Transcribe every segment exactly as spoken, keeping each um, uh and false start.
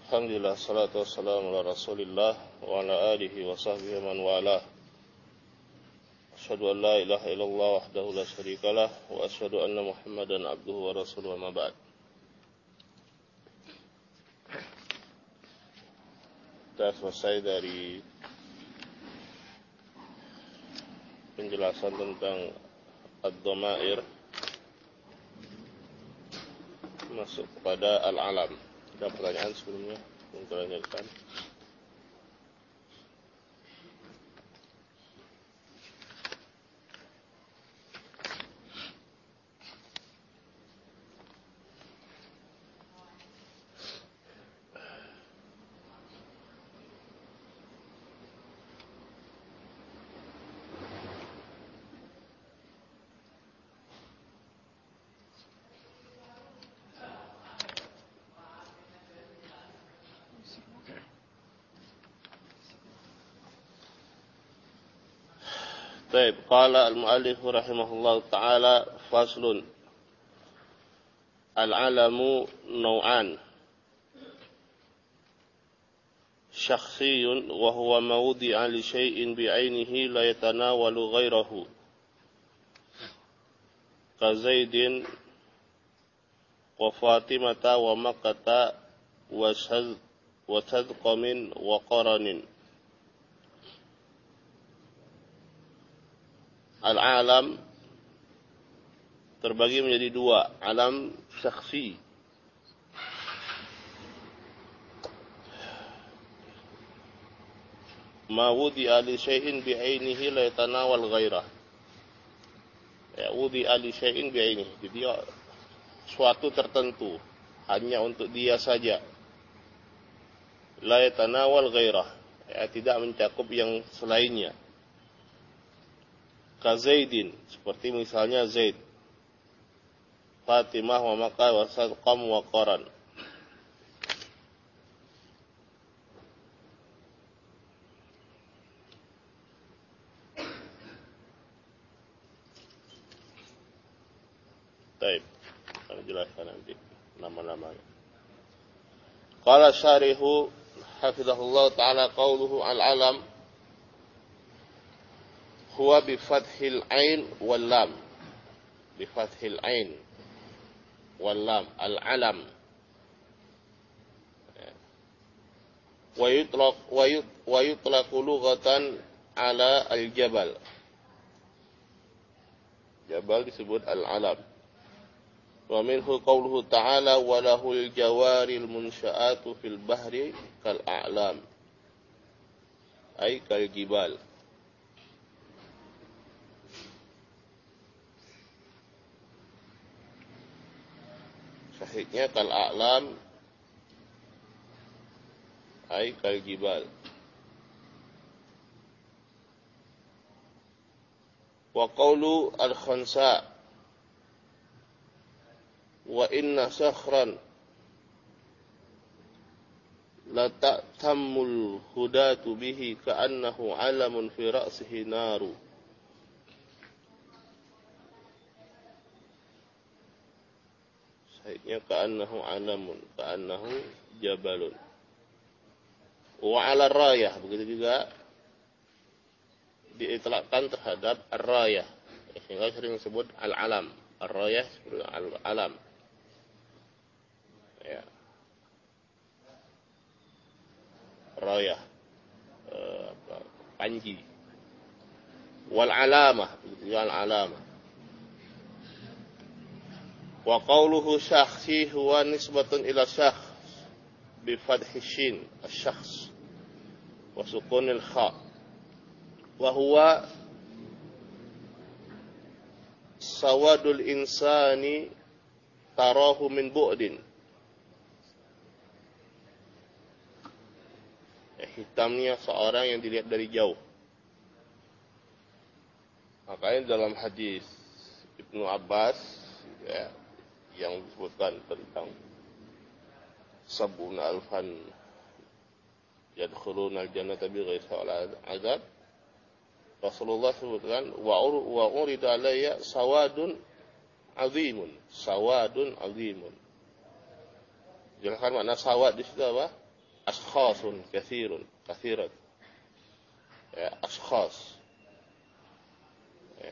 Alhamdulillah, salatu wassalamu ala rasulillah wa ala alihi wa sahbihi man walah. Asyhadu an la ilaha illallah wahdahu la syarikalah wa asyhadu anna Muhammadan abduhu wa rasuluhu ma ba'd. Kita selesai dari penjelasan tentang ad-dhamair, masuk kepada al-alam. Ada pertanyaan sebelumnya? Untuk tanyakan. طيب قال المؤلف رحمه الله تعالى فصل العلم نوعان شخصي وهو ما وضع لشيء بعينه لا يتناول غيره كزيد وفاطمة ومكة وتذقم وقرن. Al-alam terbagi menjadi dua, alam syakhsi. Ma wudi'a li syai'in bi'ainihi la yatanawal ghairah. Ya, wudi'a li syai'in bi'ainihi. Jadi suatu tertentu hanya untuk dia saja. La yatanawal ghairah. Ya, tidak mencakup yang selainnya. Kazaidin, seperti misalnya Zaid, Fatimah wa Makkah wa Sadqam wa Qaran. Baik, akan jelaskan nanti nama-namanya. Qala syarihu hafizahullah ta'ala qawluhu al-alam huwa bi fathil ain wal lam, bi fathil ain wal lam, al alam. Wa yutlaq wa yutlaqu lughatan ala al jabal. Jabal disebut al alam. Wa minhu qawluhu ta'ala wa lahul jawaril munsha'atu fil bahri kal a'lam, ay kal jibal. Sahihnya kal a'lam ay kal jibal. Wa qawlu al khansa wa inna sakhran la ta'tammul hudatu bihi ka'annahu 'alamun fi ra'sihi naru. Sahihnya ka'annahu 'alamun, ka'annahu jabalun. Wa 'ala rayah, begitu juga diitlaqkan terhadap ar-rayah. Sehingga sering disebut al-alam. Ar-rayah seperti al-alam. Ya. Rayah, uh, panji. Wal 'alamah, begitu juga al-alamah. Wa qawluhu syakhsi huwa nisbatun ila syakhs bi fathi shin asy-syakhs wa sukunil kha wa huwa sawadul insani tarahu min bu'din. Ya, hitamnya seorang yang dilihat dari jauh. Makanya dalam hadis Ibnu Abbas, ya, yang disebutkan tentang sabuna alfan yadkhuluna al-jannata bighairi azab, Rasulullah sebutkan wa wa urida alayya sawadun azimun, sawadun azimun. Jelaskan makna sawad di situ apa? Ashkhasun katsirun, katsirat. Ya, ashkhas. Ya.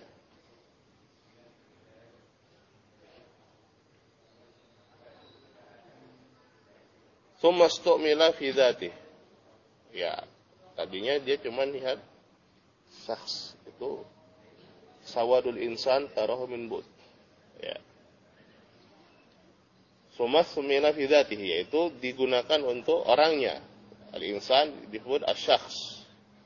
Tsumma stu'mila fi dzatihi. Ya, tadinya dia cuma lihat syakhs itu sawadul insan tarahu min bud. Ya. Tsumma stu'mila fi dzatihi, yaitu digunakan untuk orangnya. Al-insan disebut asy-syakhs.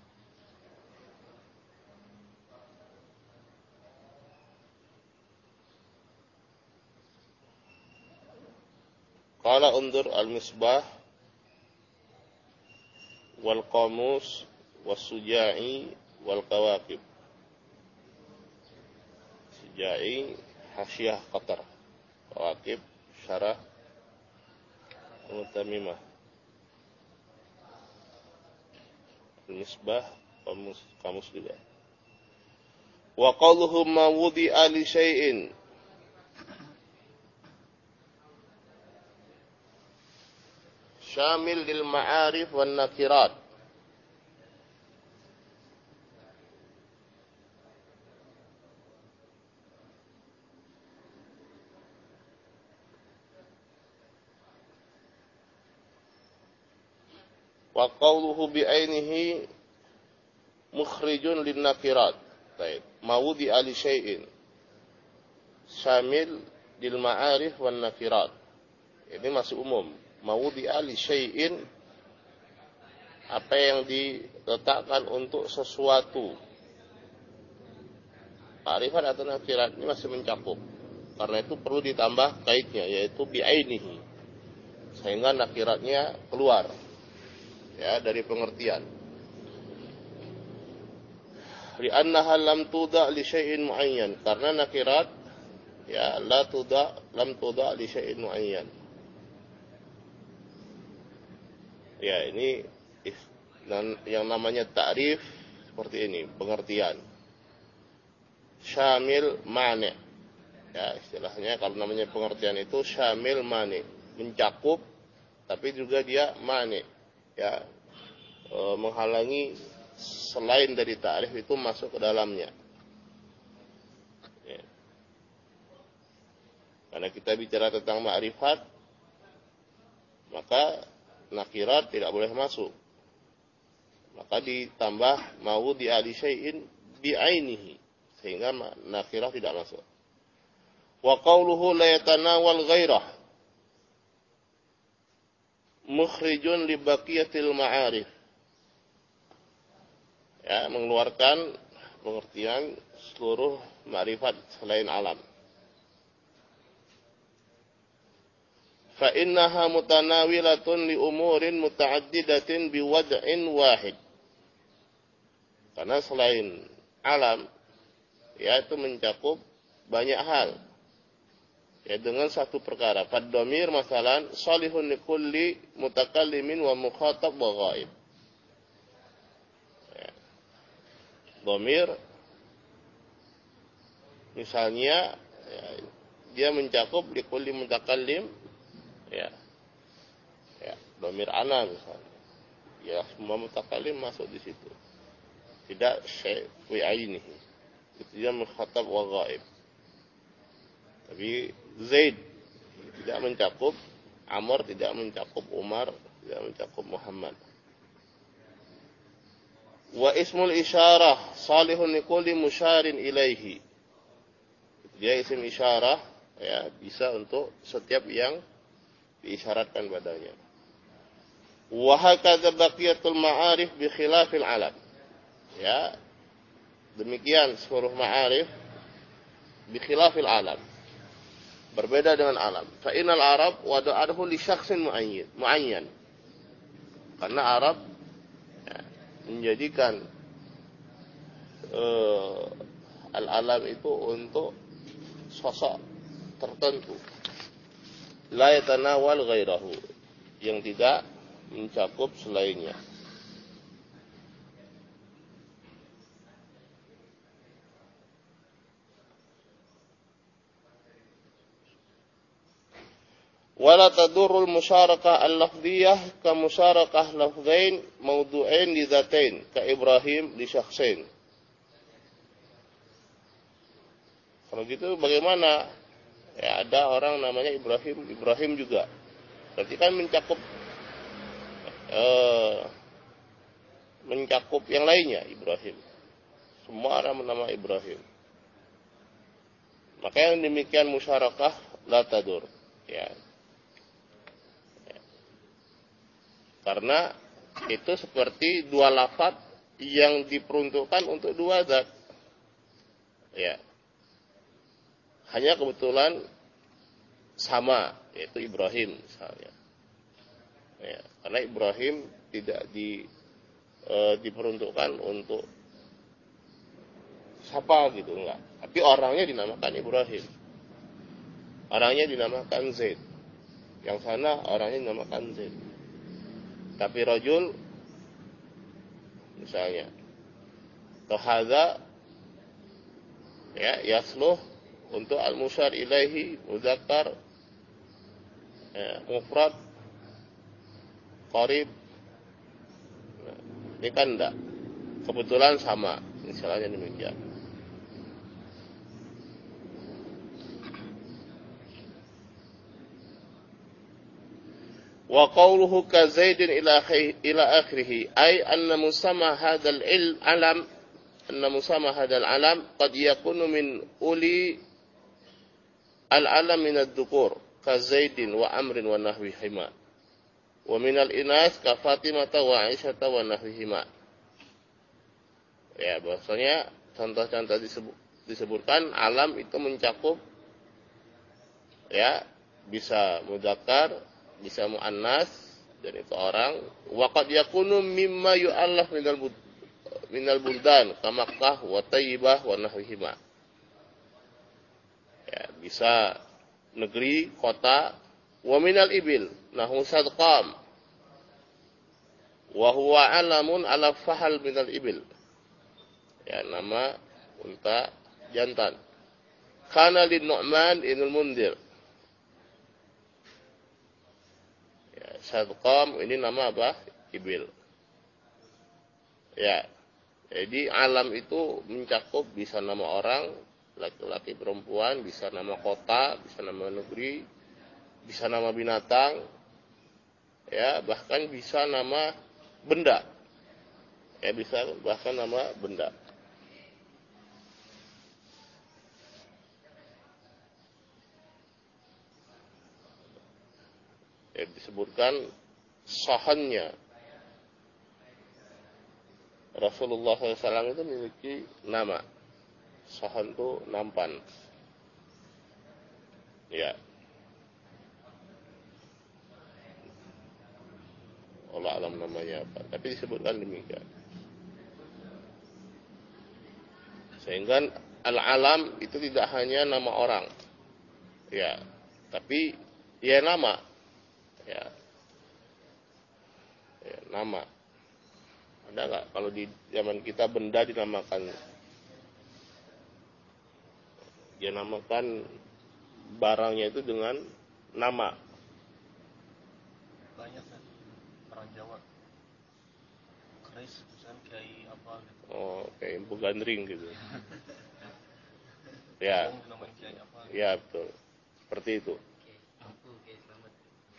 Qala undur al-misbah wal qamus was suja'i wal kawakib. Suja'i hasyah qatar, kawakib syarah mutamimah. Al-misbah qamus, kamus juga. Wa qawluhum ma wudi'a li syai'in syamil lil ma'arif wan nakirat. Wa qawluhu bi'ainihi mukhrijun lin nakirat. Baik, mawudi ali syai'in syamil lil ma'arif wan nakirat. Ini masih umum. Mawudi ali syai'in, apa yang diletakkan untuk sesuatu. Ma'rifat atau nakirat ini masih mencakup. Karena itu perlu ditambah kaitnya, yaitu bi'ainihi, sehingga nakiratnya keluar ya dari pengertian. Li'annaha lam tuda' li syai'in mu'ayyan, karena nakirat ya la tuda' lam tuda' li syai'in mu'ayyan. Ya, ini yang namanya ta'rif seperti ini, pengertian. Syamil mani. Ya, istilahnya kalau namanya pengertian itu syamil mani, mencakup tapi juga dia mani. Ya, e, menghalangi selain dari ta'rif itu masuk ke dalamnya. Ya. Karena kita bicara tentang ma'rifat, maka nakirat tidak boleh masuk. Maka ditambah mawudi ali syai'in bi'ainihi, sehingga nakirat tidak masuk. Wa qawluhu la yatanawal ghairah mukhrijun li baqiyatil ma'arif. Ya, mengeluarkan pengertian seluruh ma'rifat selain alam. Fa innaha mutanawilatun li umurin muta'addidatin biwad'in wahid. Karena selain alam, ya itu mencakup banyak hal. Ya dengan satu perkara. Fad dhamir masalan salihun li kulli mutakallimin wa mukhatab wa ghaib. Ya. Dhamir misalnya ya, dia mencakup li kulli mutakallim. Ya, ya, dhamir ana misalnya, ya semua mutakallim masuk di situ. Tidak syai' fi ainihi, itu dia mukhatab wa ghaib. Tapi Zaid tidak mencakup, Amr tidak mencakup, Umar tidak mencakup, Muhammad. Wa ismul isyarah salihun likulli musyarin ilaihi. Dia isim isyarah, ya bisa untuk setiap yang diisyaratkan padanya. Wa hakadza baqiyatul ma'arif bi khilafil alam. Ya. Demikian seluruh ma'arif bi khilafil alam. Berbeda dengan alam. Fa innal arab wada'ahu li syakhsin mu'ayyan, mu'ayyan. Karena Arab ya, menjadikan uh, al-alam itu untuk sosok tertentu. La yatanawal ghairahu, yang tidak mencakup selainnya. Wala tadurrul musyarakah al-lafdiyah ka musyarakah lafzain mawdu'ain li dzatain ka Ibrahim li syakhsain. Kalau gitu bagaimana? Ya ada orang namanya Ibrahim, Ibrahim juga. Berarti kan mencakup eh, mencakup yang lainnya Ibrahim. Semua orang bernama Ibrahim. Maka yang demikian musyarakah la tadur. Ya. Ya. Karena itu seperti dua lafaz yang diperuntukkan untuk dua zat. Ya. Hanya kebetulan sama, yaitu Ibrahim misalnya. Ya, karena Ibrahim tidak di e, diperuntukkan untuk siapa gitu, enggak. Tapi orangnya dinamakan Ibrahim. Orangnya dinamakan Zaid. Yang sana orangnya dinamakan Zaid. Tapi rajul misalnya tohada ya yasluh untuk al-musyar ilaihi muzakkar ya, mufrad qarib. Nah, ini kan enggak kebetulan sama misalnya demikian. Wa qawluhu ka Zaidin ila ila akhirih ay anna musamma hadzal il alam anna musamma hadzal alam qad yakunu min uli al-alam min ad-dhukur ka Zaidin wa Amrin wa nahwihima wa min al-inas ka Fatimah wa Aisyah wa nahwihima. Ya, bahwasanya contoh-contoh disebut, disebutkan alam itu mencakup ya bisa mudzakkar, bisa muannas dan itu orang. Wa qad yakunu mimma yu'allaf minal bud minal buldan ka Makkah wa Thayyibah wa nahwihima. Ya, bisa negeri, kota, wa minal ibil, nahu sadqam, wa huwa alamun ala fahal minal ibil. Ya, nama unta jantan. Kana lin Nu'man ibn Mundir. Ya, sadqam ini nama apa? Ibil. Ya. Jadi alam itu mencakup bisa nama orang, laki-laki perempuan, bisa nama kota, bisa nama negeri, bisa nama binatang, ya bahkan bisa nama benda, ya bisa bahkan nama benda. Ya, disebutkan sahannya Rasulullah shallallahu alaihi wasallam itu memiliki nama. Sahan itu nampan. Ya. Allah alam namanya apa. Tapi disebutkan demikian. Sehingga al-alam itu tidak hanya nama orang. Ya. Tapi ya nama. Ya. Ya, nama. Ada nggak kalau di zaman kita benda dinamakan? Dia namakan barangnya itu dengan nama. Banyak kan orang Jawa. Keris, misalnya kiai apa gitu. Oh, kayak Empu Gandring gitu. Ya. Namanya kiai apa? Gitu. Ya betul. Seperti itu. Ampu, kiai selamat.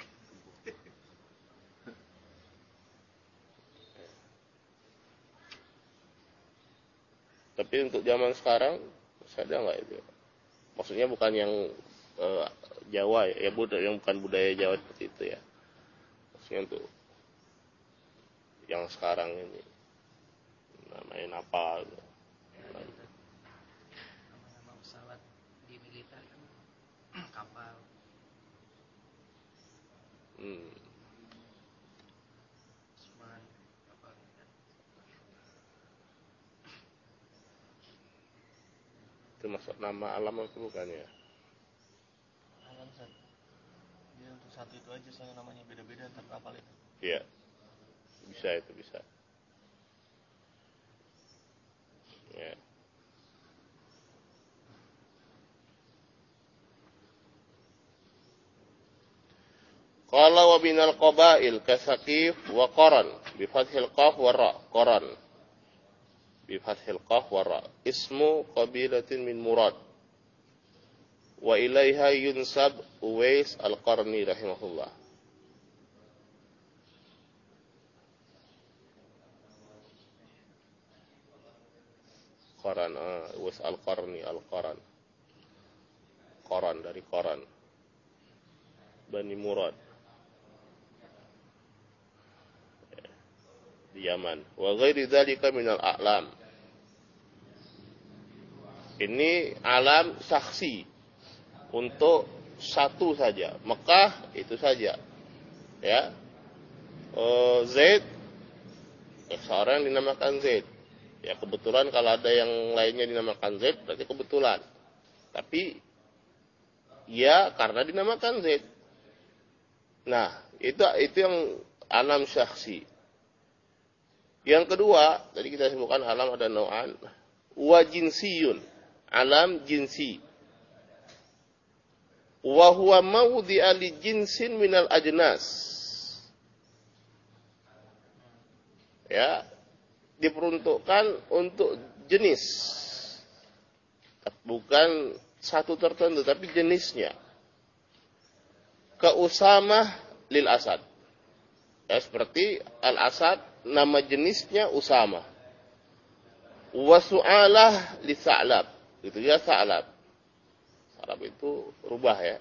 Tapi untuk zaman sekarang ada nggak itu? Maksudnya bukan yang uh, Jawa ya, ya budaya yang bukan budaya Jawa seperti itu ya. Maksudnya untuk yang sekarang ini namanya apa? Gitu. Nama-nama pesawat di militer kan kapal. Hmm. Seman, kapal kan. Itu masuk nama alam itu bukan ya? Alam satu. Dia untuk satu itu aja soalnya namanya beda-beda antar kapal itu. Iya. Bisa itu bisa. Ya. Qala wa binal qabail kasaqif wa qaran bi fathil qaf wa ra qaran bi fathil qaf wa ra ismu qabilatin min Murad wa ilaiha yunsab Uwais al-Qarni rahimahullah. Qaran, ah, Uwais al-Qarni, al-Qaran. Qaran dari Qaran. Bani Murad. Di Yaman. Wa ghairi dzalika minal a'lam. Ini alam saksi untuk satu saja. Mekah itu saja. Ya. Uh, Zaid, ya, seorang dinamakan Zaid. Ya kebetulan kalau ada yang lainnya dinamakan Zaid berarti kebetulan. Tapi ya karena dinamakan Zaid. Nah, itu itu yang alam syakhsi. Yang kedua, tadi kita sebutkan alam ada nau'an, wa jinsiyun, alam jinsi. Wa huwa mawdi'a li jinsin minal ajnas. Ya, diperuntukkan untuk jenis. Bukan satu tertentu, tapi jenisnya. Ka Usamah lil Asad. Ya, seperti Al-Asad, nama jenisnya Usamah. Wa Su'alah li Sa'lab. Itu ya Sa'lab. Sa'lab itu rubah ya.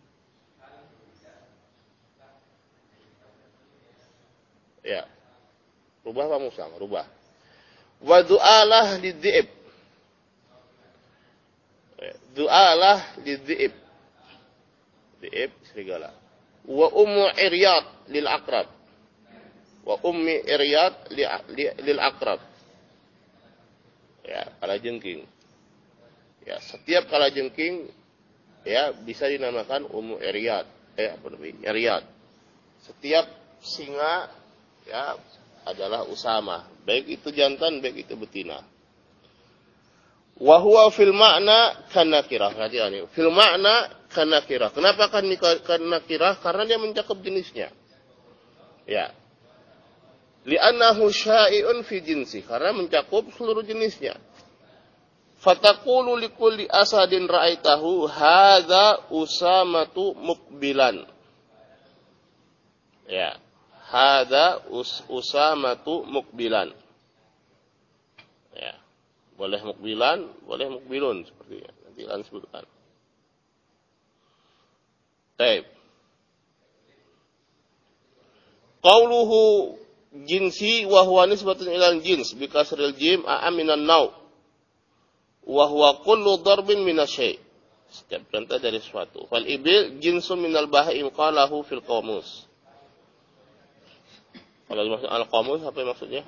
Ya. Rubah apa musang? Rubah. Wa du'alah li Dhi'ib. Du'alah li Dhi'ib. Dhi'ib serigala. Wa ummu Iryad lil Aqrab. Wa ummi Iryad li, li, lil Aqrab. Ya, kalajengking. Ya, setiap kalajengking ya bisa dinamakan ummu Iryad. Eh, apa namanya? Iryad. Setiap singa ya adalah Usamah, baik itu jantan baik itu betina. Wa huwa fil ma'na kanakirah. Perhatian, fil ma'na kanakirah. Kenapa kan kanakirah? Karena dia mencakup jenisnya. Ya. Li'annahu syai'un fi jinsi, karena mencakup seluruh jenisnya. Fataqulu likulli asadin ra'aitahu hadza Usamatu muqbilan. Ya. Hadza us, Usamatu muqbilan. Ya. Boleh mukbilan, boleh mukbilun seperti ini. Nanti akan sebutkan. Baik. Qauluhu jinsi wa huwa nisbatun ilal jins bi kasril jim a'am minan naw. Wa huwa kullu darbin minasyai'. Setiap perintah dari sesuatu. Fal ibil jinsun minal bahaim qalahu fil qamus. Kalau dimaksud al-qamus apa maksudnya?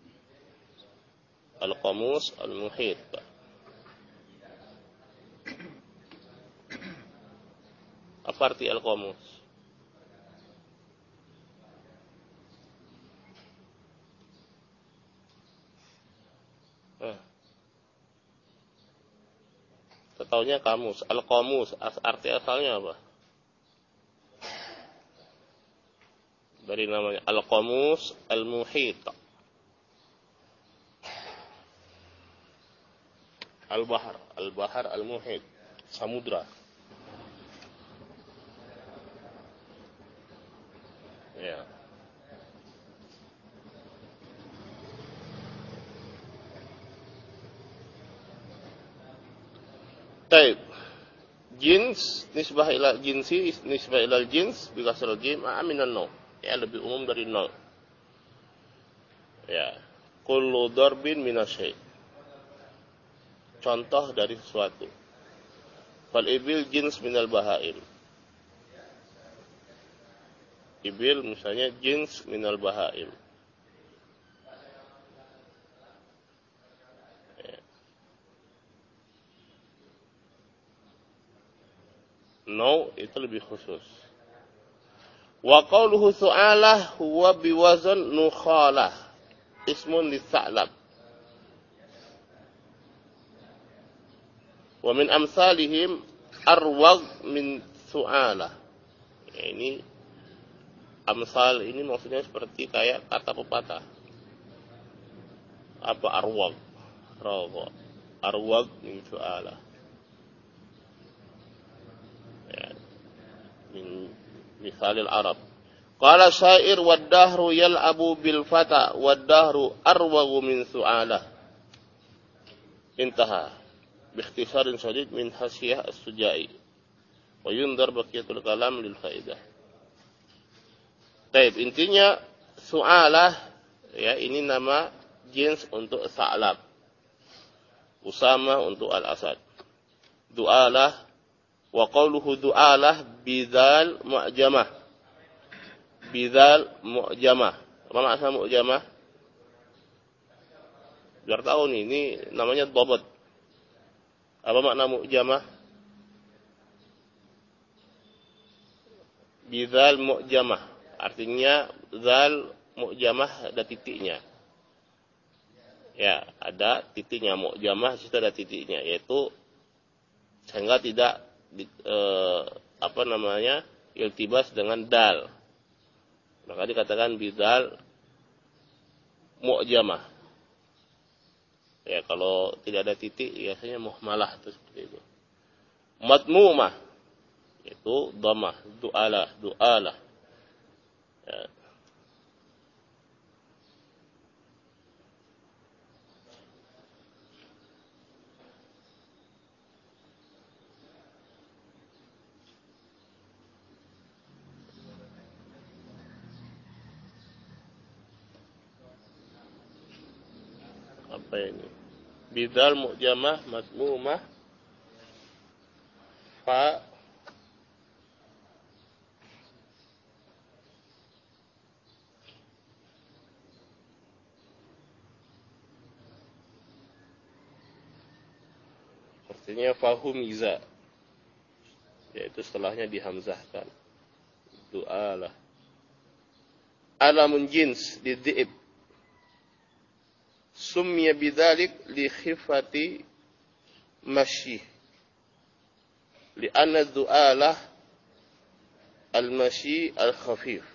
Al-qamus al-muhit. Apa arti al-qamus? Eh. Ketaunya kamus. Al-qamus arti asalnya apa? Dari namanya al-qamus al-muhit. Al-bahar, al-bahar al-muhit, samudra. Ya. Taib. Jins nisbah ila jinsi nisbah ila jins bi kasrul jim aminan no. Ya lebih umum dari nol. Ya. Kullu darbin minasyai'. Contoh dari sesuatu. Fal ibil jins minal bahaim. Ibil misalnya jins minal bahaim. Ya. No itu lebih khusus. Wa qawluhu su'alah huwa biwazan nukhalah. Ismun lis-sa'lab. Wa min amsalihim arwag min su'alah. Ya, ini Amsal ini maksudnya seperti kayak kata pepatah. Apa arwag? Rawa. Arwag min su'alah. Ya. Min misalil Arab. Qala syair wad-dahru yal'abu bil fata wad-dahru arwagu min su'alah. Intaha. Biikhtisarin shadid min hasiyah as-sujai. Wa yundar baqiyatul kalam lil faidah. Baik, intinya su'alah ya ini nama jins untuk sa'lab. Usama untuk al-asad. Du'alah wa qawluhu du'alah bidzal mu'jamah. Bidzal mu'jamah. Apa maksud mu'jamah? Biar tahu nih, ini namanya dhabat. Apa makna mu'jamah? Bidzal mu'jamah. Artinya zal mu'jamah ada titiknya. Ya, ada titiknya mu'jamah, situ ada titiknya, yaitu sehingga tidak eh, apa namanya? Iltibas dengan dal. Maka dikatakan bidzal mu'jamah. Ya, kalau tidak ada titik biasanya muhmalah itu seperti itu. Madmumah itu dhammah, du'alah, du'alah. Ya. Apa ini? Bidal mu'jamah madmumah fa artinya fahumiza, yaitu setelahnya dihamzahkan. Du'alah. Alamun jins lidhi'ib. Summiya bidzalik li khifati masyih. Li'anna du'alah al-mashi al-khafif.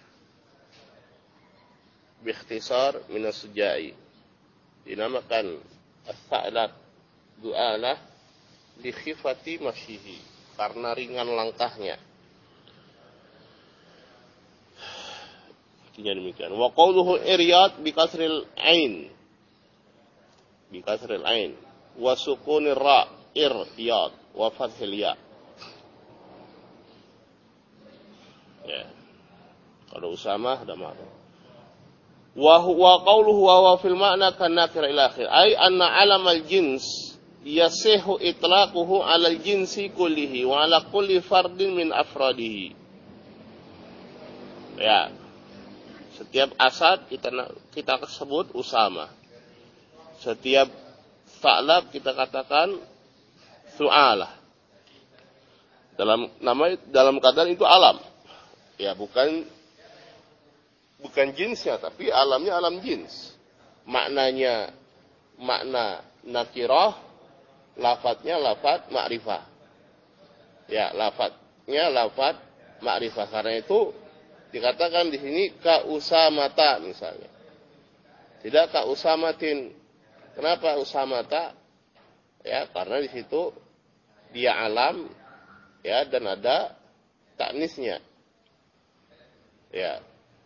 Biikhtisar min as-sujai. Dinamakan as-sa'lab du'alah li khifati masyihi, karena ringan langkahnya. Artinya demikian. Wa qawluhu iryad bi kasril ain. Bi kasril ain. Wa sukunir ra iryad wa fathil ya. Ya. Kalau Usamah ada makna. Wa huwa qawluhu wa fil ma'na kan nakira ila akhir. Ai anna alamal jins yasihu itlaquhu 'alal jinsi kullihi wa 'ala kulli fardin min afradihi. Ya. Setiap asad kita kita sebut Usama. Setiap sa'lab kita katakan su'alah. Dalam nama dalam keadaan itu alam. Ya, bukan bukan jinsnya, tapi alamnya alam jins. Maknanya makna nakirah, lafadznya lafadz ma'rifah. Ya, lafadznya lafadz ma'rifah. Karena itu dikatakan di sini ka usamata misalnya. Tidak ka usamatin. Kenapa usamata? Ya, karena di situ dia alam ya dan ada taknisnya. Ya.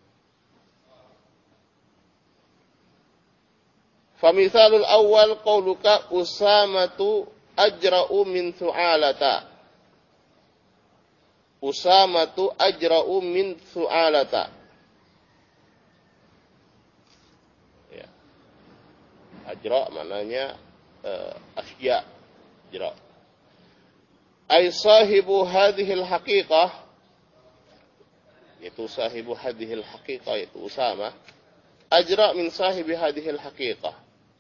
Famisalul awal qauluka usamatu ajra'u min su'alata. Usamatu ajra'u min su'alata. Ya. Ajra' maknanya uh, asya. Ajra'. Ay sahibu hadhil haqiqah, yaitu sahibu hadhil haqiqah, yaitu Usama. Ajra' min sahibi hadhil haqiqah.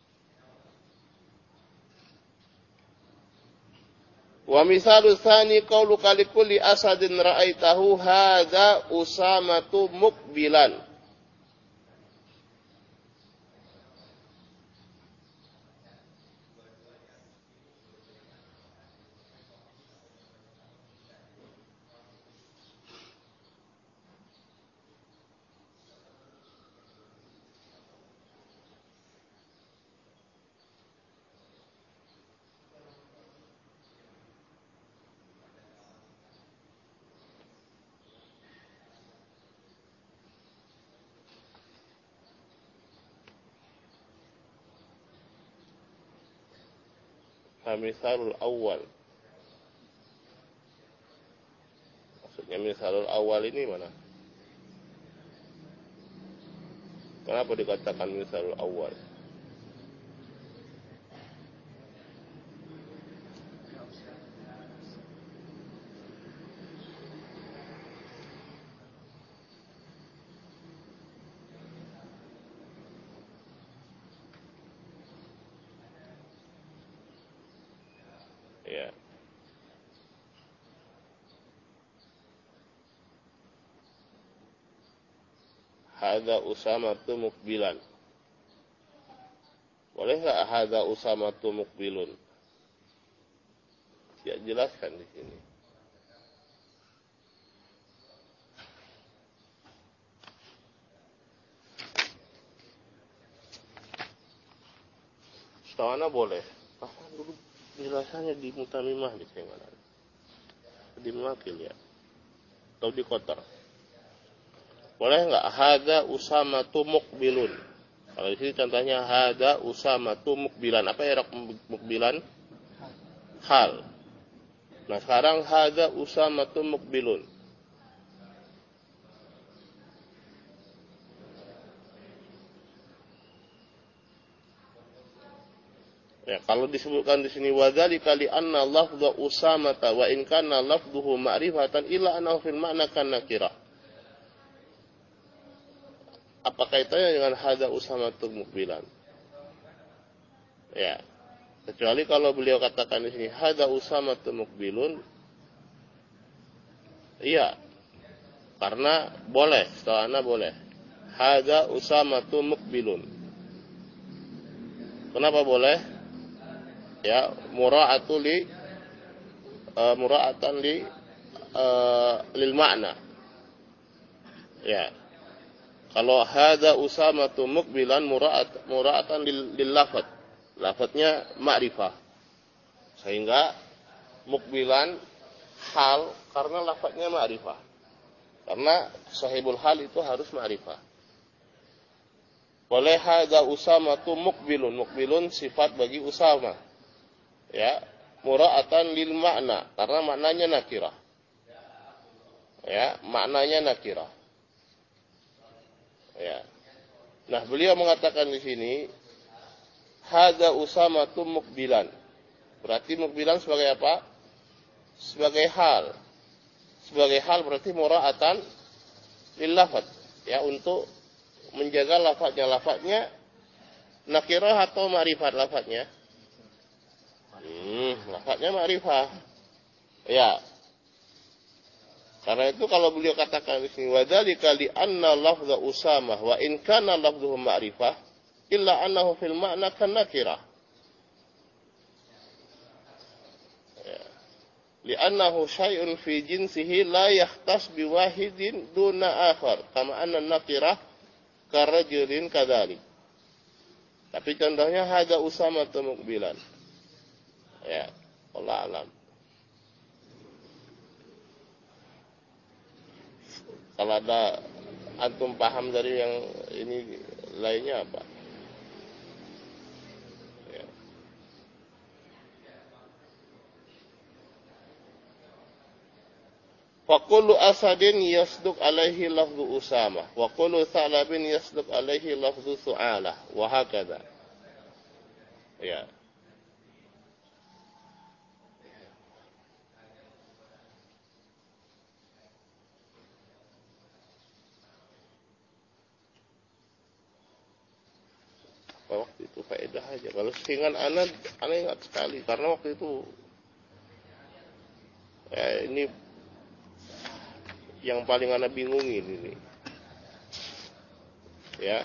Wa misalu tsani qauluka likulli asadin ra'aitahu hadza usamatu muqbilan. Misalul awal. Maksudnya misalul awal ini mana? Kenapa dikatakan misalul awal? Ya. Hadza Usamatu mukbilan. Boleh nggak hadza Usamatu mukbilun? Ya, jelaskan di sini. Setawana boleh. Bahkan dulu penjelasannya di Mutamimah di Sengalan. Di Mewakil ya. Atau di Kotar. Boleh nggak hadza Usamatu mukbilun? Kalau di sini contohnya hadza Usamatu mukbilan. Apa ya mukbilan? Hal. Nah sekarang hadza Usamatu mukbilun. Ya, kalau disebutkan di sini wadzalika li anna lafdhu Usamata wa in kana lafdhuhu ma'rifatan illa annahu fil ma'na kan nakirah. Apa kaitannya dengan hadza Usamatu mukbilan? Ya. Kecuali kalau beliau katakan di sini hadza Usamatu mukbilun. Iya. Karena boleh, setahu ana boleh. Hadza Usamatu mukbilun. Kenapa boleh? Ya, mura'atu li uh, mura'atan li uh, lil makna. Ya. Kalau hadza Usamatu mukbilan mura'at mura'atan lil, lil lafaz. Lafaznya ma'rifah. Sehingga mukbilan hal karena lafaznya ma'rifah. Karena sahibul hal itu harus ma'rifah. Boleh hadza Usamatu mukbilun. Mukbilun sifat bagi Usama. Ya, mura'atan lil makna karena maknanya nakirah. Ya, maknanya nakirah. Ya. Nah, beliau mengatakan di sini hadza Usamatu mukbilan. Berarti mukbilan sebagai apa? Sebagai hal. Sebagai hal berarti mura'atan lil lafaz. Ya, untuk menjaga lafaznya. Lafaznya nakirah atau ma'rifat lafaznya? Hmm, lafaznya ma'rifah. Ya. Karena itu kalau beliau katakan di sini wadzalika li anna lafdha Usamah wa in kana lafdhuhu ma'rifah illa annahu fil ma'na kan nakirah. Ya. Li annahu syai'un fi jinsihi la yahtas bi wahidin duna akhar kama anna nakirah karajulin kadzalik. Tapi contohnya hadza Usamatu mukbilan. Ya, Allah alam. Kalau ada antum paham dari yang ini lainnya apa? Ya. Wa kullu asadin yasduq alaihi lafdhu Usamah wa kullu thalabin yasduq alaihi lafdhu Su'alah wa hakadha. Ya. Waktu itu faedah aja. Kalau seringan anak, anak ingat sekali karena waktu itu ya, ini yang paling anak bingungin ini. Ya,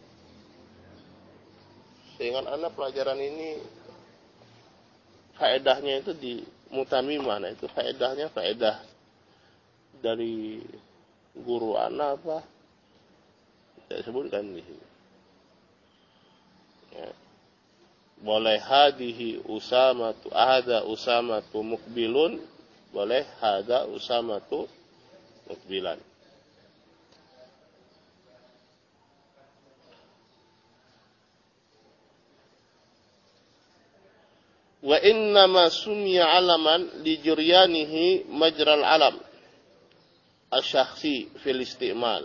seringan anak pelajaran ini faedahnya itu di Mutamimah. Nah, itu faedahnya faedah dari guru anak apa? Saya sebutkan di sini. Ya. Boleh hadihi Usamatu hadza Usamatu mukbilun, boleh hadza Usamatu mukbilan. Wa innama sumya alaman li juryanihi majral alam asyakhsi fil istimal.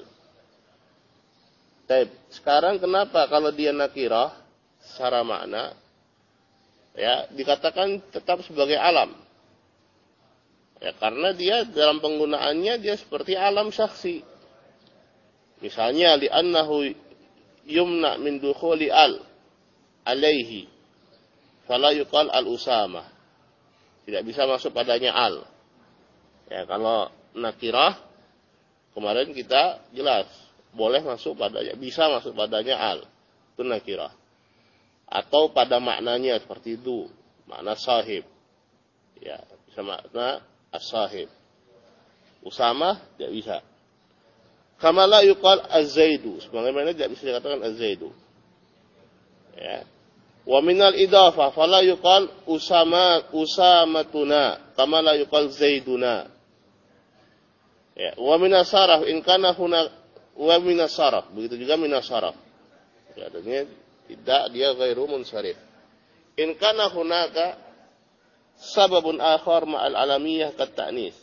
Baik, sekarang kenapa kalau dia nakirah secara makna ya dikatakan tetap sebagai alam? Ya karena dia dalam penggunaannya dia seperti alam syakhsi. Misalnya li'annahu yumna min dukhuli al alaihi fala yuqal al-usama. Tidak bisa masuk padanya al. Ya kalau nakirah kemarin kita jelas boleh masuk padanya, bisa masuk padanya al. Itu nakirah. Atau pada maknanya seperti itu, makna sahib. Ya, bisa makna as-sahib. Usama tidak bisa. Kama la yuqal az-zaidu, sebagaimana tidak bisa dikatakan az-zaidu. Ya. Wa minal idafah fala yuqal usama usamatuna kama la yuqal zaiduna. Ya, wa minas saraf in kana huna wa minas saraf, begitu juga minas saraf. Ya, artinya tidak dia ghairu munsharif. In kana hunaka sababun akhar ma'al alamiyah kat ta'nis.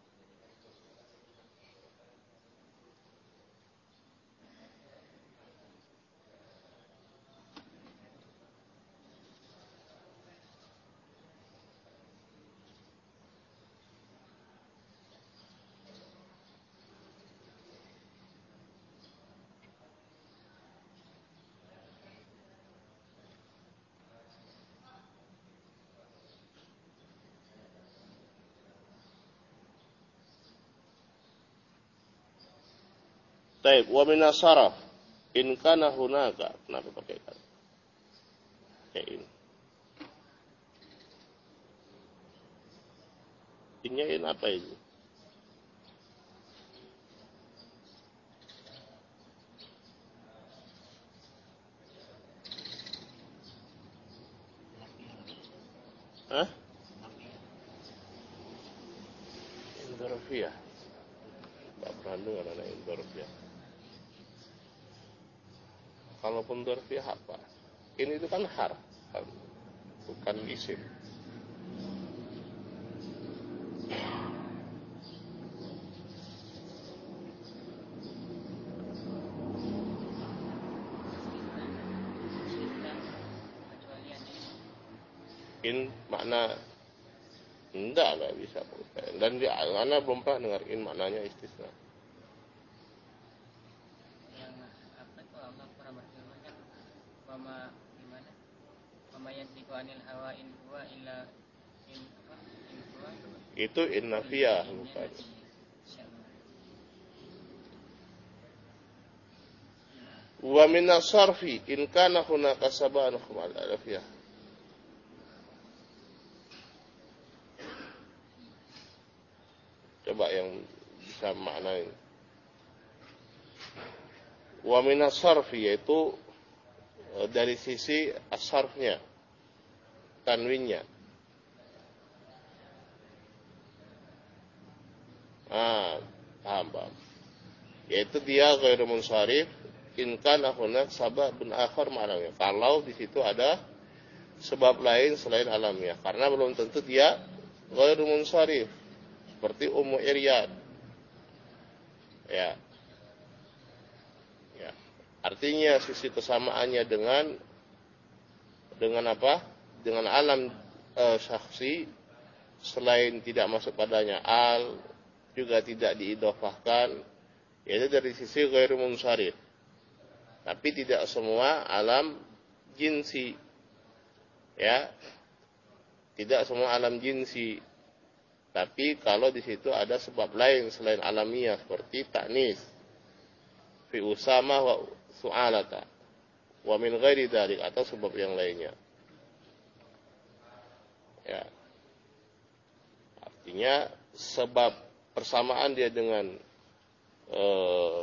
Baik, wa minas saraf in kana hunaka. Kenapa pakai kan? Kayak ini. Innya in apa itu? Hah? Indorofiyah. Tak pernah dengar anak indorofiyah. Kalaupun dorfiyah apa? Ini itu kan harf, bukan isim. In makna enggak lah bisa. Dan dia, Ana belum pernah dengar in maknanya istisna. Mama gimana? Mama yantiqu anil hawa in huwa illa in apa? In huwa. Itu in nafiyah bukan. Wa min as-sarfi in kana hunaka sab'an khamal alafiyah. Coba yang bisa maknain. Wa min as-sarfi yaitu dari sisi asarfnya, tanwinnya. Ah, paham, paham. Yaitu dia ghairu munsharif in kana hunak sababun akhar ma'alamiah. Kalau di situ ada sebab lain selain alamiah, karena belum tentu dia ghairu munsharif. Seperti Ummu Iryad. Ya. Artinya sisi kesamaannya dengan dengan apa? Dengan alam e, syakhsi selain tidak masuk padanya al, juga tidak diidhofahkan, yaitu dari sisi ghairu munsharif. Tapi tidak semua alam jinsi. Ya. Tidak semua alam jinsi. Tapi kalau di situ ada sebab lain selain alamiah seperti ta'nis. Fi usama wa su'alata wa min ghairi dzalik, atau sebab yang lainnya. Ya. Artinya sebab persamaan dia dengan uh,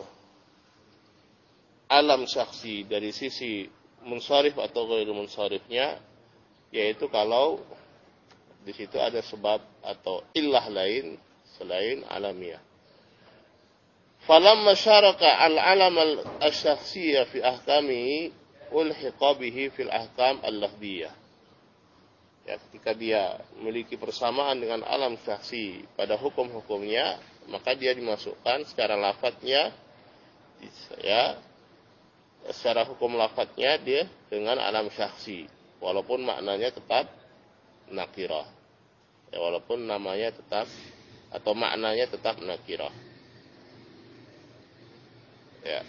alam syakhsi dari sisi munsharif atau ghairu munsharifnya, yaitu kalau di situ ada sebab atau illah lain selain alamiah. Falamma syaraka al-alam al-syakhsiyah fi ahkamihi ulhiqa bihi fil ahkam al-lafdiyah. Ya, ketika dia memiliki persamaan dengan alam syakhsi pada hukum-hukumnya, maka dia dimasukkan secara lafadznya, ya, secara hukum lafadznya dia dengan alam syakhsi, walaupun maknanya tetap nakirah, ya, walaupun namanya tetap atau maknanya tetap nakirah. Ya.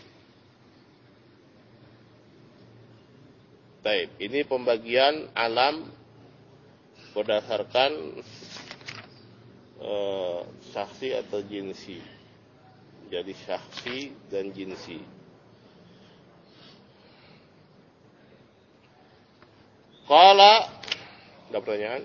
Baik, ini pembagian alam berdasarkan eh, syakhsi atau jinsi. Jadi syakhsi dan jinsi. Qala, ada pertanyaan?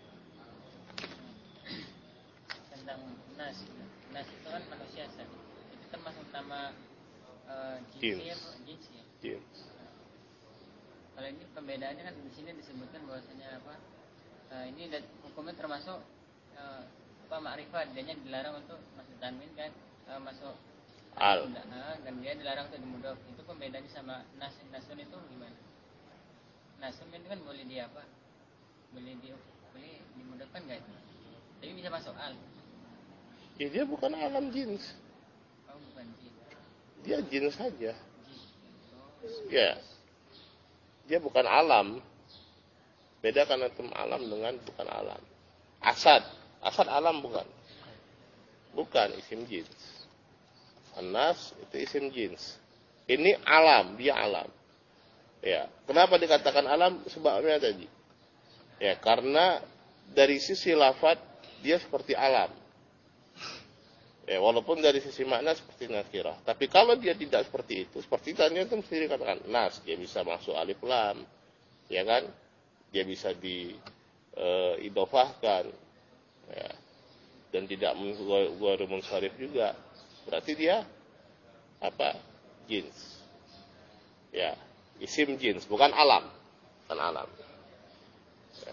Tentang nas. Nas itu kan manusia, Ustaz. Itu termasuk nama uh, jinsi Jins. apa? Jinsi ya? Jins. Kalau ini pembedaannya kan di sini disebutkan bahwasanya apa? Uh, ini dan hukumnya termasuk uh, apa ma'rifat, dia dilarang untuk masuk tanwin kan, uh, masuk Al. uh, dan dia dilarang untuk dimudhof. Itu pembedaannya sama nas, nasun itu gimana? Nasun itu kan boleh di apa? Boleh di boleh dimudahkan enggak itu? Tapi bisa masuk al. Ya, dia bukan alam jins. Oh, bukan jin. Dia jins saja. Jin. Oh. Ya. Dia bukan alam. Bedakan antum alam dengan bukan alam. Asad. Asad alam bukan? Bukan isim jins. Anas itu isim jins. Ini alam, dia alam. Ya, kenapa dikatakan alam? Sebabnya tadi. Ya, karena dari sisi lafaz dia seperti alam. Ya, walaupun dari sisi makna seperti nakirah. Tapi kalau dia tidak seperti itu, seperti tadi itu mesti dikatakan nas, dia bisa masuk alif lam, ya kan? Dia bisa di e, idofahkan, ya. Dan tidak ghairu munsharif juga. Berarti dia apa? Jins. Ya. Isim jins, bukan alam. Bukan alam. Ya.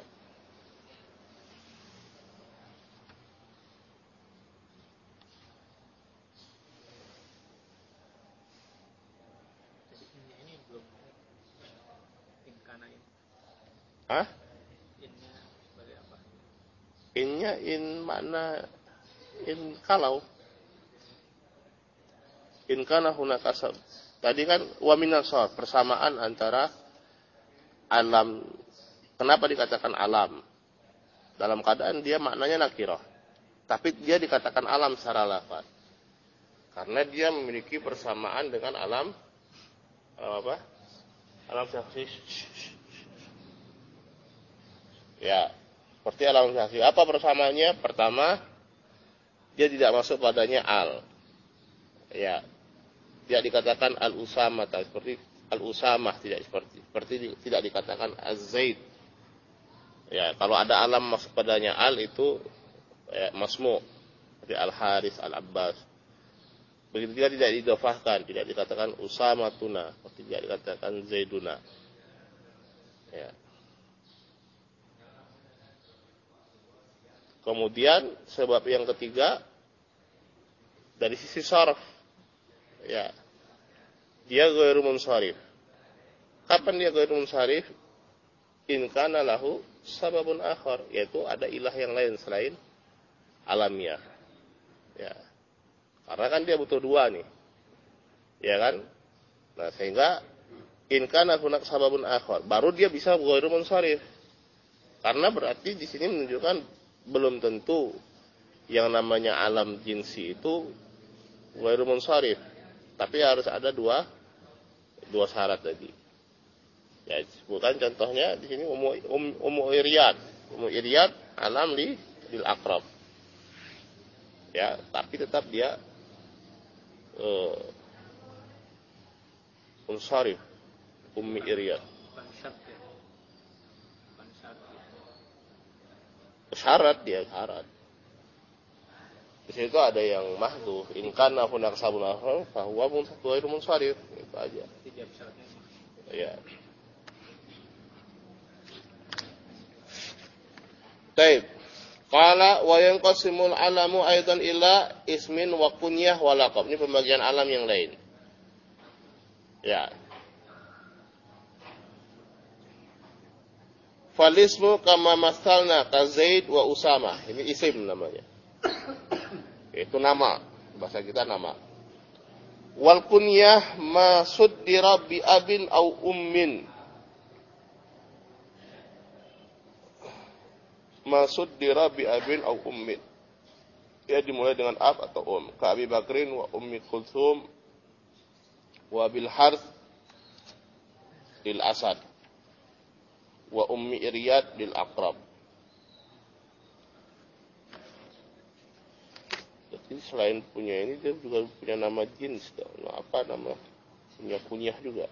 Jadi ini, ini belum inkana ini. Hah? Innya sebagai apa? Innya in mana? In kalau. In kana hunaka sab. Tadi kan wa minasor, persamaan antara alam. Kenapa dikatakan alam? Dalam keadaan dia maknanya nakirah. Tapi dia dikatakan alam secara lafaz. Karena dia memiliki persamaan dengan alam apa? Alam syakhsi. Ya, seperti alam syakhsi. Apa persamaannya? Pertama, dia tidak masuk padanya al. Ya. Tidak dikatakan al-usamah seperti al-usamah, tidak seperti seperti tidak dikatakan az-zaid. Ya, kalau ada alam masuk padanya al itu ya, masmu, seperti al-haris, al-abbas. Begitu juga tidak didofahkan, tidak dikatakan usamatuna, seperti tidak dikatakan zaiduna. Ya. Kemudian sebab yang ketiga dari sisi sharaf. Ya, dia ghairu munsharif. Kapan dia ghairu munsharif? In kana lahu sababun akhar, yaitu ada ilah yang lain selain alamiah. Ya. Karena kan dia butuh dua nih. Ya kan? Nah, sehingga in kana hunak sababun akhar, baru dia bisa ghairu munsharif. Karena berarti di sini menunjukkan belum tentu yang namanya alam jinsi itu ghairu munsharif. Tapi harus ada dua dua syarat tadi. Ya, disebutkan contohnya di sini umu um, umu iriyad. Umu iriyad alam li lil aqrab. Ya, tapi tetap dia eh uh, unsharif ummi iriyad. Bukan syarat ya. Bukan syarat. Syarat dia syarat. Di situ ada yang mahdhuf, in kana hunak sabun akhar fa huwa ghairu munsharif, itu aja. Tidak syaratnya. Ya. Baik. Qala wa yanqasimul alamu aidan ila ismin wa kunyah wa laqab. Ini pembagian alam yang lain. Ya. Falismu kama masalna ka Zaid wa Usama. Ini isim namanya. Itu nama. Bahasa kita nama. Wal kunyah ma suddira bi abin au ummin. Ma suddira bi abin au ummin. Ya dimulai dengan ab atau um. Ka Abi Bakrin wa Ummi Kulthum wa bil Harth lil Asad. Wa Ummi Iryad lil Aqrab. Jadi selain punya ini dia juga punya nama jins. Nah, apa nama? Punya kunyah juga.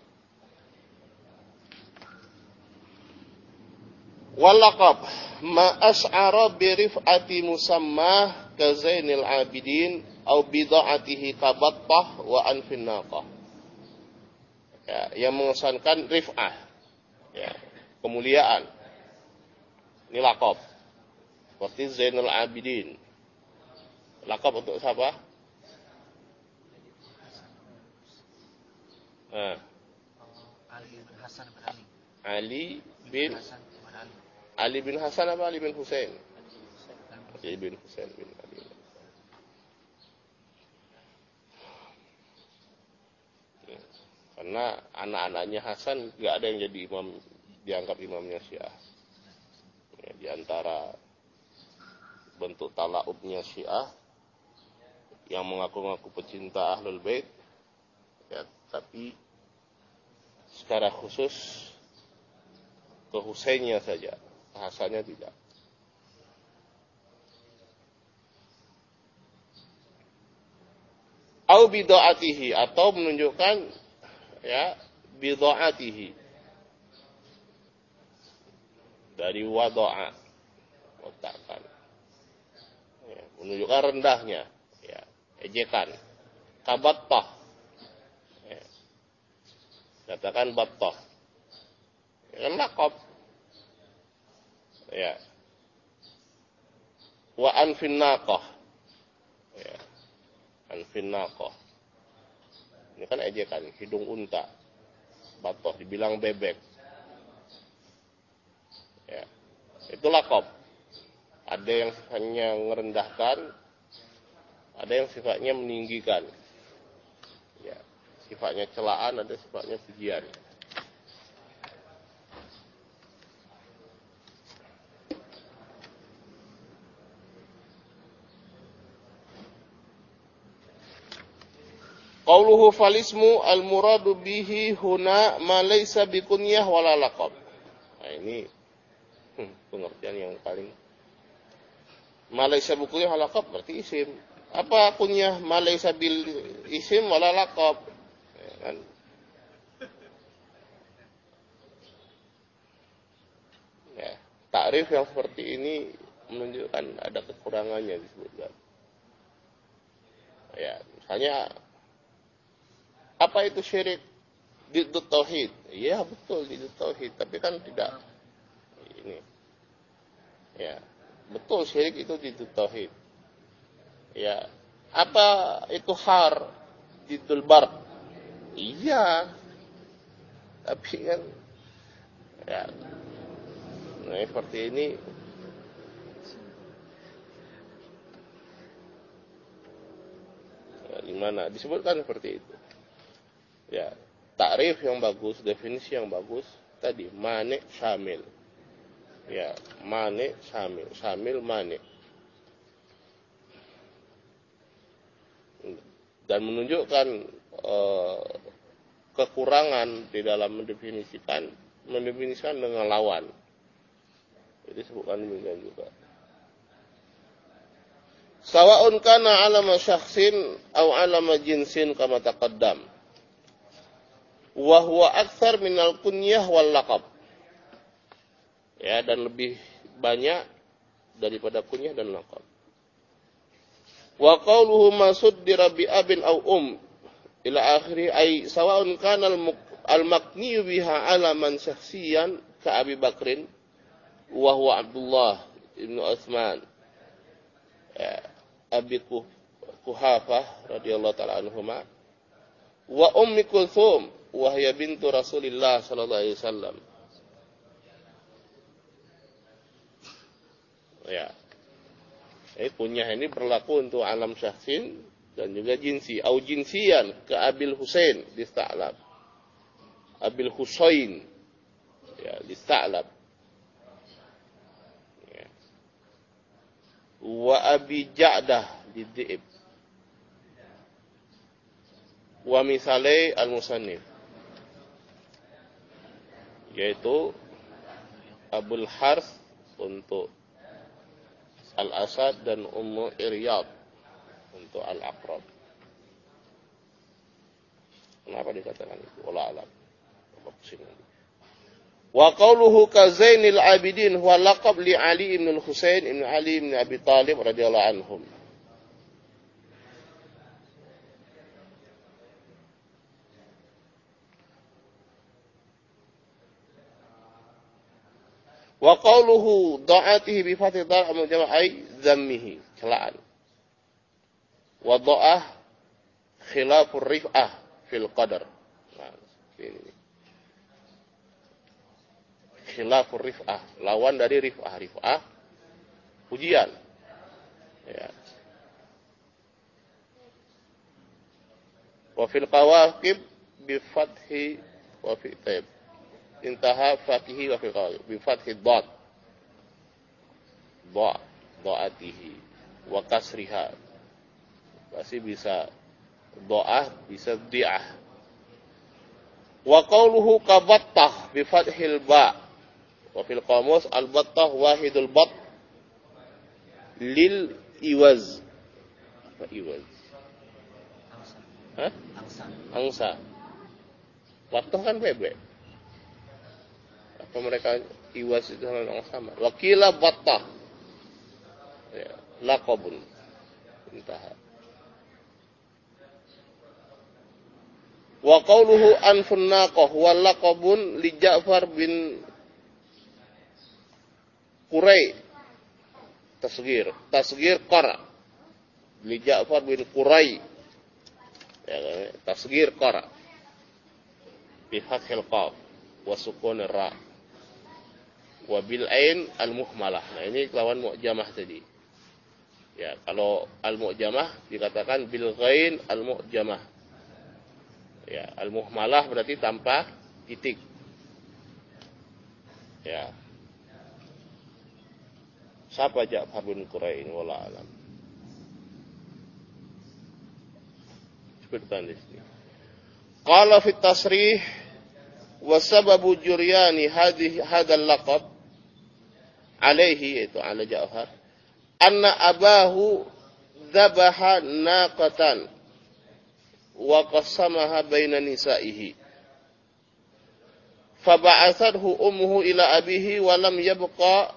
Walaqab ma as'ara bi rif'ati musammah ka Zainil Abidin au bida'atihi kabattah wa anfin naqah. Ya, yang mengesankan rif'ah. Ya. Kemuliaan. Ini laqab. Seperti Zainul Abidin. Laqab untuk siapa? Nah. Ali bin Hasan bin Ali. Ali bin Hasan bin Ali. Ali bin Hasan apa Ali bin Husain? Ali bin Husain bin Ali. Karena anak-anaknya Hasan nggak ada yang jadi imam, dianggap imamnya Syiah. Ya, di antara bentuk talaubnya Syiah yang mengaku-ngaku pecinta Ahlul Bait, ya, tapi secara khusus ke Husainnya saja, ke Hasannya tidak. Au bid'atihi, atau menunjukkan ya bid'atihi dari wada'a, letakkan, ya, menunjukkan rendahnya, ya, ejekan. Kabattah, ya, katakan battah, ya, laqab, ya. Wa anfin naqah, ya, anfin naqah, ini kan ejekan, hidung unta. Battah dibilang bebek. Ya, itu laqab. Ada yang sifatnya merendahkan, ada yang sifatnya meninggikan. Ya, sifatnya celaan, ada sifatnya pujian. Qauluhu falismu al-muradu bihi huna ma laysa bikunyah wala laqab. Nah, ini hmm, pengertian yang paling. Ma laysa bikunyah wala laqab berarti isim. Apa kunyah? Ma laysa bil isim wala laqab. Ya, kan? Ya, takrif yang seperti ini menunjukkan ada kekurangannya disebutkan. Ya, misalnya apa itu syirik? Diddut tauhid. Iya betul diddut tauhid, tapi kan tidak ini. Ya, betul syirik itu diddut tauhid. Ya, apa itu har? Diddul bar. Iya. Tapi kan ya, nah seperti ini ya, di mana disebutkan seperti itu. Ya, takrif yang bagus, definisi yang bagus tadi mani syamil. Ya, mani syamil, syamil mani. Dan menunjukkan eh, kekurangan di dalam mendefinisikan, mendefinisikan dengan lawan. Jadi sebutkan demikian juga. Sawa'un kana alama syakhsin aw alama jinsin kama taqaddam. Wa huwa aktsar minal kunyah wal laqab. Ya, dan lebih banyak daripada kunyah dan laqab. Wa qawluhu ma suddira bi abin aw um ila akhiri ay sawa'un kana al-makni biha alaman syakhsiyan ka Abi Bakrin wa huwa Abdullah ibn Utsman, ya, Abi Kuhafah radhiyallahu taala anhuma, wa Ummi Kulthum wahya bintu Rasulillah sallallahu alaihi wasallam. Ya. Eh, kunyah ini berlaku untuk alam syahsin dan juga jinsi. Au jinsian ke Abil Husain dista'lab. Abil Husain ya dista'lab. Ya. Wa Abi Ja'dah didi'ib. Wa misalai al-musannif, yaitu Abul Harth untuk Al-Asad dan Ummu Iryad untuk Al-Aqrab. Kenapa dikatakan itu? Wallahu a'lam. Wa qawluhu ka Zainil Abidin huwa laqab li Ali ibn al-Husain ibn Ali ibn Abi Talib radhiyallahu anhum. Wa qawluhu da'atihi bi fathil dal al-mujamma ay zammihi, celaan. Wa da'ah khilafur rif'ah fil qadar. Nah, ini. Khilafur rif'ah, lawan dari rif'ah. Rif'ah pujian. Ya. Wa fil qawaqib bi fathi wa fi taib. Intaha fakihi wa fil qawaqib bi fathi dad. Dha, dha'atihi wa kasriha. Pasti bisa do'ah, bisa di'ah. Wa qawluhu kabattah bi fathil ba. Wa fil qamus al-battah wahidul bat lil iwaz. Apa iwaz? Angsa. Hah? Angsa. Angsa. Battah kan bebek. Apa mereka iwaz itu sama? Wakila battah. Ya, laqabun. Intaha. Wa qawluhu anfun naqah wa laqabun li Ja'far bin Quray. Tasghir, tasghir qara. Li Ja'far bin Quray. Ya, tasghir qara. Bi fathil qaf wa sukunir ra. Wa bil ain al muhmalah. Nah, ini lawan mu'jamah tadi. Ya, kalau al mu'jamah dikatakan bil ghain al mu'jamah. Ya, al-muhmalah berarti tanpa titik. Ya. Siapa Ja'far bin Quray ini? Wallahu a'lam. Seperti ini. Qala fi tasrih wa sababu juryani hadhihi hadzal laqab alaihi, itu ala Ja'far, anna abahu dzabaha naqatan wa qasamaha baina nisaihi faba'athathu ummuhu ila abihi wa lam yabqa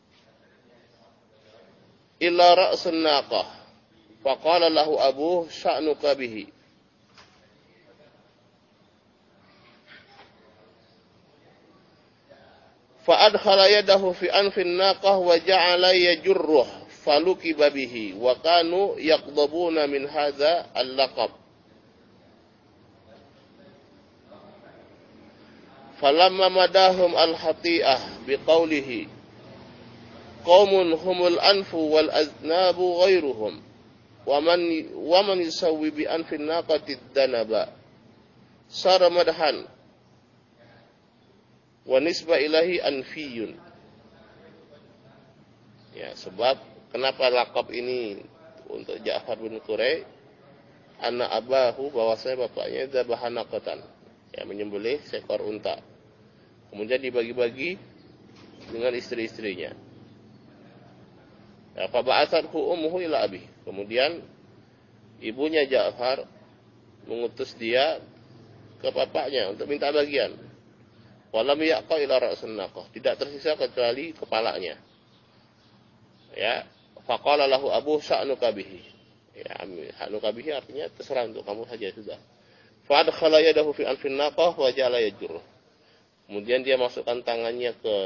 illa ra'sun naqah faqala lahu abuhu sya'nuka bihi fa'adkhala yadahu fi anfin naqah wa ja'ala yajurruh falukiba bihi wa kanu yaqdabuna min hadza al-laqab falamma madahum al-hati'ah biqaulihi qaumun humul anfu wal aznabu ghairuhum wa man wa man yusawwi bi anfin naqati danaba sara madhan wa nisba ilahi anfiyun. Ya, sebab kenapa lakab ini untuk Ja'far bin Quray, anak abahu, bahwasanya bapaknya dzabaha naqatan, ya, menyembelih seekor unta. Kemudian dibagi-bagi dengan istri-istrinya. Ya, fa ba'athathu ummuhu ila abi. Kemudian ibunya Ja'far mengutus dia ke bapaknya untuk minta bagian. Walam yaqa ila ra'sun naqah. Tidak tersisa kecuali kepalanya. Ya, faqala lahu abu sya'nuka bihi. Ya, sya'nuka bihi artinya terserah untuk kamu saja sudah. Fa adkhala yadahu fi anfin naqah wa ja'ala yajurruh. Kemudian dia masukkan tangannya ke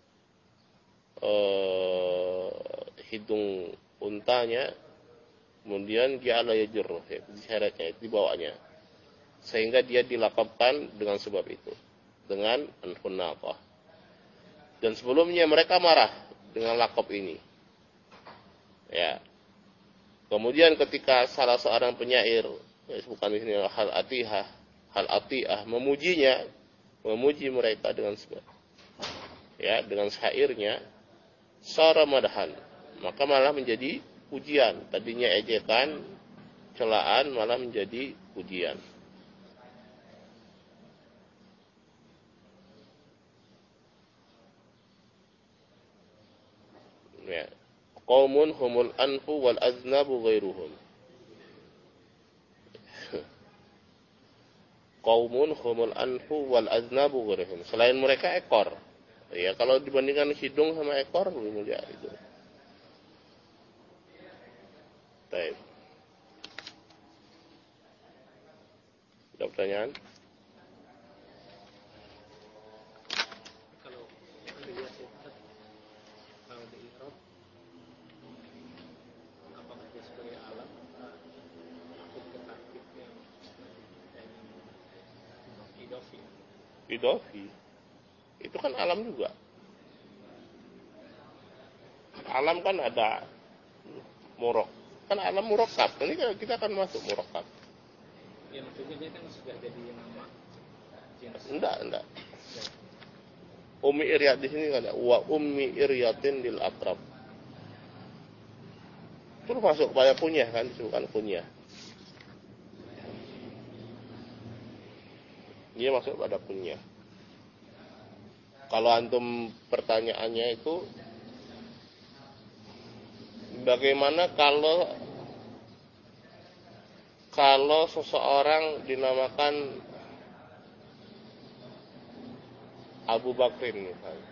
uh, hidung untanya, kemudian dia ala yajurruh, ya, disyaratnya, dibawanya, sehingga dia dilakabkan dengan sebab itu, dengan anfun naqah. Dan sebelumnya mereka marah dengan lakab ini, Ya. Kemudian ketika salah seorang penyair, ya, bukan di sini hal atihah, hal atihah memujinya, memuji mereka dengan ya dengan syairnya, sara madahan, maka malah menjadi pujian. Tadinya ejekan, celaan, malah menjadi pujian. Ya. Qaumun humul anfu wal aznabu ghairuhum. Qaumun humul anfu wal aznabu ghairuhum. Selain mereka ekor. Ya, kalau dibandingkan hidung sama ekor lebih mulia itu. Baik. Ada pertanyaan? Kalau dilihat ya, kalau di Irob, apakah dia sebagai alam takut ke taktik yang idofi? Idofi. Itu kan alam juga. Alam kan ada murok. Kan alam murakkab. Ini kan kita akan masuk murakkab. Ya maksudnya dia kan sudah jadi nama jenis. Enggak, enggak. Ummi iryat di sini kan ada wa ummi iryatin lil akrab. Itu masuk kepada kunyah kan, disebutkan kunyah. Dia masuk pada kunyah. Kalau antum pertanyaannya itu bagaimana kalau kalau seseorang dinamakan Abu Bakrin misalnya.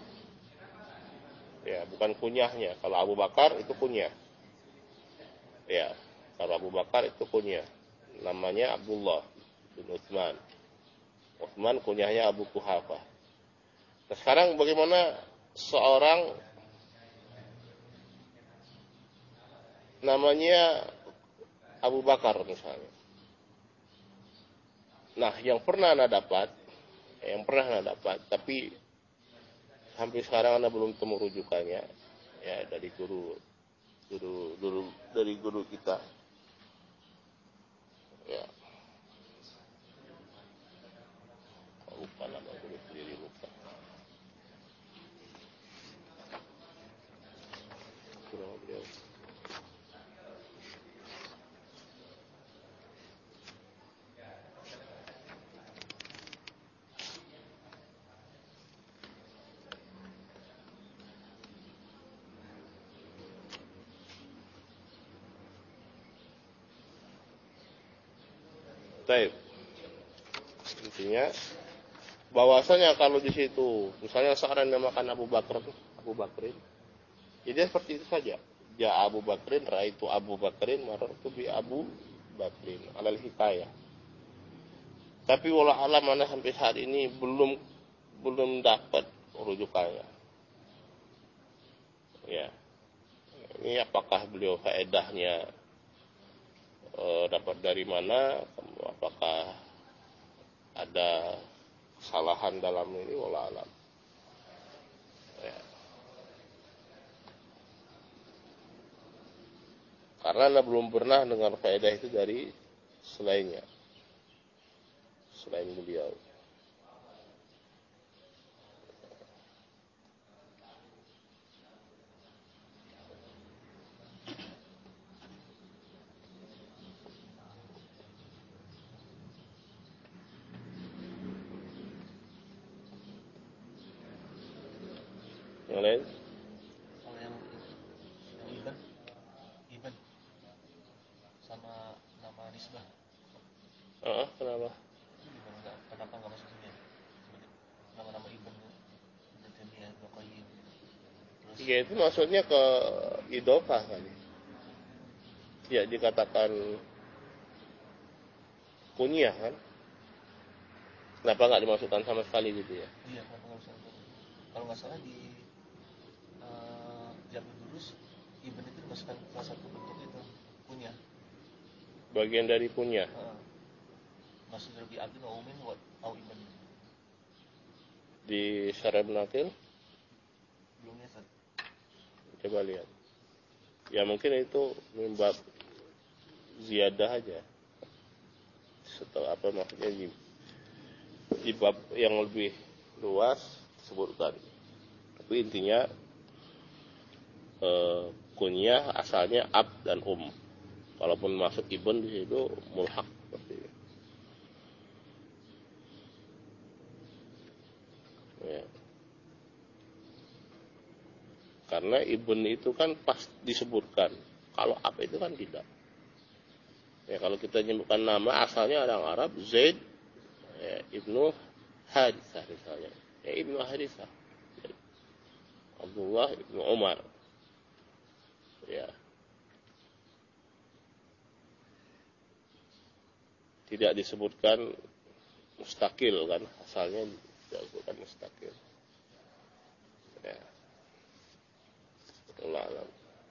Ya, bukan kunyahnya. Kalau Abu Bakar itu kunyah. Ya, kalau Abu Bakar itu kunyah. Namanya Abdullah bin Utsman. Utsman kunyahnya Abu Kuhafah. Nah, sekarang bagaimana seorang namanya Abu Bakar misalnya. Nah, yang pernah Anda dapat, yang pernah Anda dapat, tapi sampai sekarang Anda belum temu rujukannya, ya dari guru, guru, guru dari guru kita, ya. Lupa nama guru sendiri lupa. Kurang beliau. Baik. Intinya bahwasanya kalau di situ misalnya seorang namakan Abu Bakar, Abu Bakrin, jadi seperti itu saja. Ya Abu Bakrin, raitu Abu Bakrin, marartu bi Abu Bakrin, alal hikayah. Tapi wala alam mana sampai saat ini belum belum dapat rujukannya. Ya. Ini apakah beliau faedahnya e, dapat dari mana? Apakah ada kesalahan dalam ini? Wala alam. Ya. Karena Anda belum pernah dengar faedah itu dari selainnya, selain beliau. Yang lain? Kalau yang yang Iban, Iban sama nama nisbah, Ah, kenapa? gimana nggak? Kenapa nggak masuk sini? Nama-nama Iban, Ibnu Taimiyah, Ibnu Qayyim, terus Ya itu maksudnya ke idofah kali. Ya dikatakan kunyah kan? Kenapa nggak dimasukkan sama sekali gitu ya? iya kenapa nggak masuk? Kalau nggak salah di uh, Jami Durus, Iban itu dimasukkan salah satu bentuk itu punya. Bagian dari kunyah. Uh, Masuk dari Abdul Naumin wa au Iban. Di Syarab Nakil, Belumnya Sat. coba lihat. Ya mungkin itu membab ziyadah aja. Setelah apa maksudnya di, di bab yang lebih luas disebutkan. Tapi intinya eh, kunyah asalnya ab dan um. Kalaupun masuk ibn di situ mulhaq seperti itu. Ya. Karena ibn itu kan pas disebutkan. Kalau ab itu kan tidak. Ya, kalau kita menyebutkan nama asalnya orang Arab, Zaid ya, ibnu Harithah misalnya. Ya, ibnu Harithah. Ya, Abdullah ibnu Umar. Ya. Tidak disebutkan mustakil kan, asalnya tidak disebutkan mustakil. Ya. Allah alam.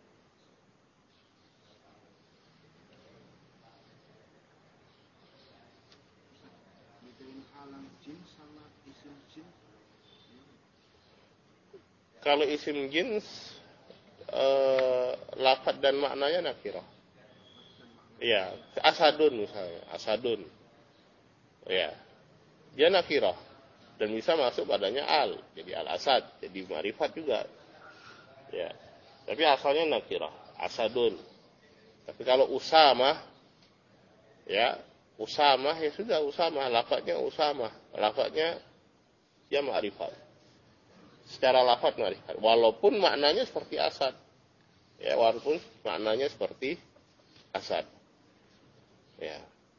Kalau isim jins eh, lafaz dan maknanya nakirah. Ya, asadun misalnya, asadun. Ya. Dia nakirah dan bisa masuk padanya al, jadi al-asad, jadi ma'rifat juga. Ya. Tapi asalnya nakirah, asadun. Tapi kalau Usamah ya, Usamah ya sudah Usamah, lafaznya Usamah, lafaznya ya ma'rifat. Secara lafaz ma'rifat, walaupun maknanya seperti asad. Ya, walaupun maknanya seperti asad. Ya.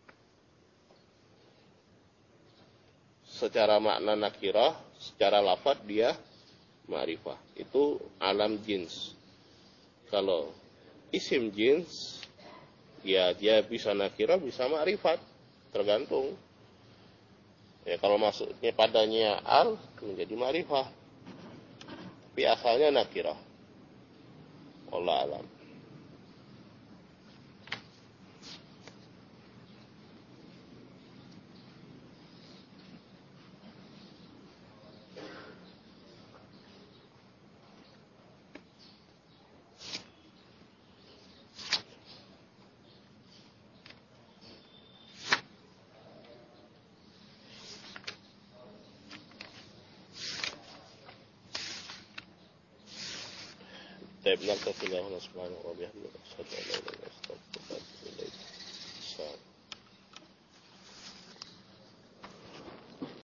Secara makna nakirah, secara lafaz dia ma'rifah. Itu alam jins. Kalau isim jins ya dia bisa nakirah, bisa ma'rifat, tergantung. Ya kalau masuknya padanya al menjadi ma'rifah. Tapi asalnya nakirah. Wallahu alam. طيب نكتفي له سبحانه وبحمده أشهد أن لا إله إلا الله